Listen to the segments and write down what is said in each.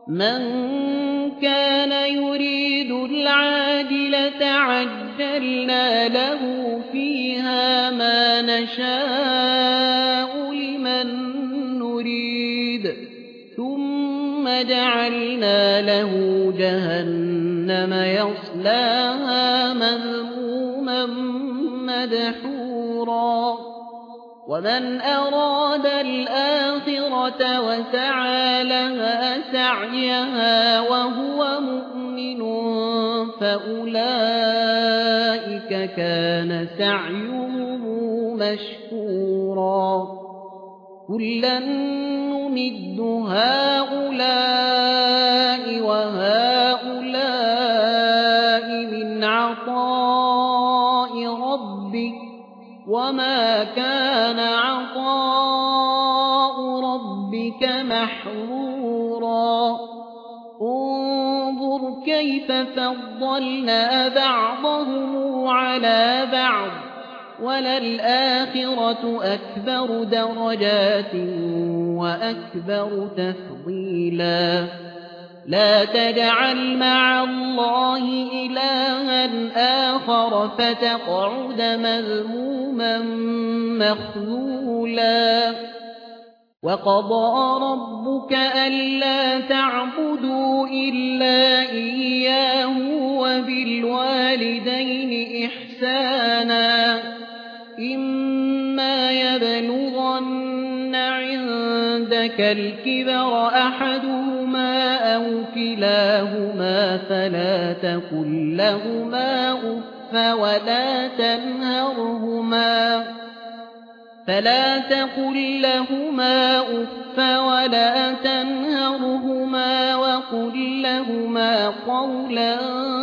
من كان يريد العاجلة عجلنا له فيها ما نشاء لمن نريد ثم جعلنا له جهنم يصلاها مذموما مدحورا ومن أراد الآخرة وسعى لها سعيها وهو مؤمن فأولئك كان سعيهم مشكورا كلا نمد هؤلاء وهؤلاء من عطاء ربك وما كان عطاء ربك محظورا انظر كيف فضلنا بعضهم على بعض وللآخرة أكبر درجات وأكبر تفضيلا لا تجعل مع الله إلها آخر فتقعد مذموما مخذولا وقضى ربك ألا تعبدوا إلا إياه وبالوالدين إحسانا إما يبلغن عندك الكبر أحدهما أو كلاهما فلا تقل لهما أف ولا تنهرهما وقل لهما قولا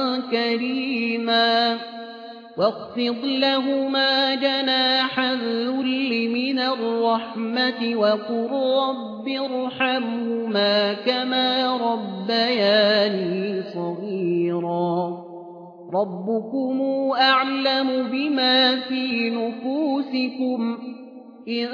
كريما واخفض لهما جناح الذل من الرحمة وقل رب ارحمهما كما ربياني صغيرا ربكم أعلم بما في نفوسكم إن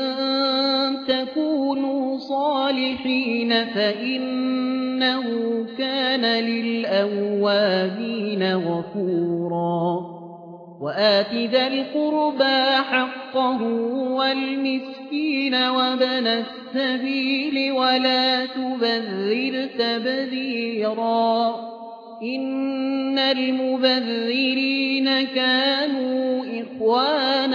تكونوا صالحين فإنه كان للأوابين غفورا وآت ذا القربى حقه والمسكين وابن السبيل ولا تبذر تبذيرا إن المبذرين كانوا إخوان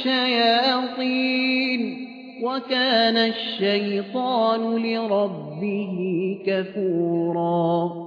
الشياطين وكان الشيطان لربه كفورا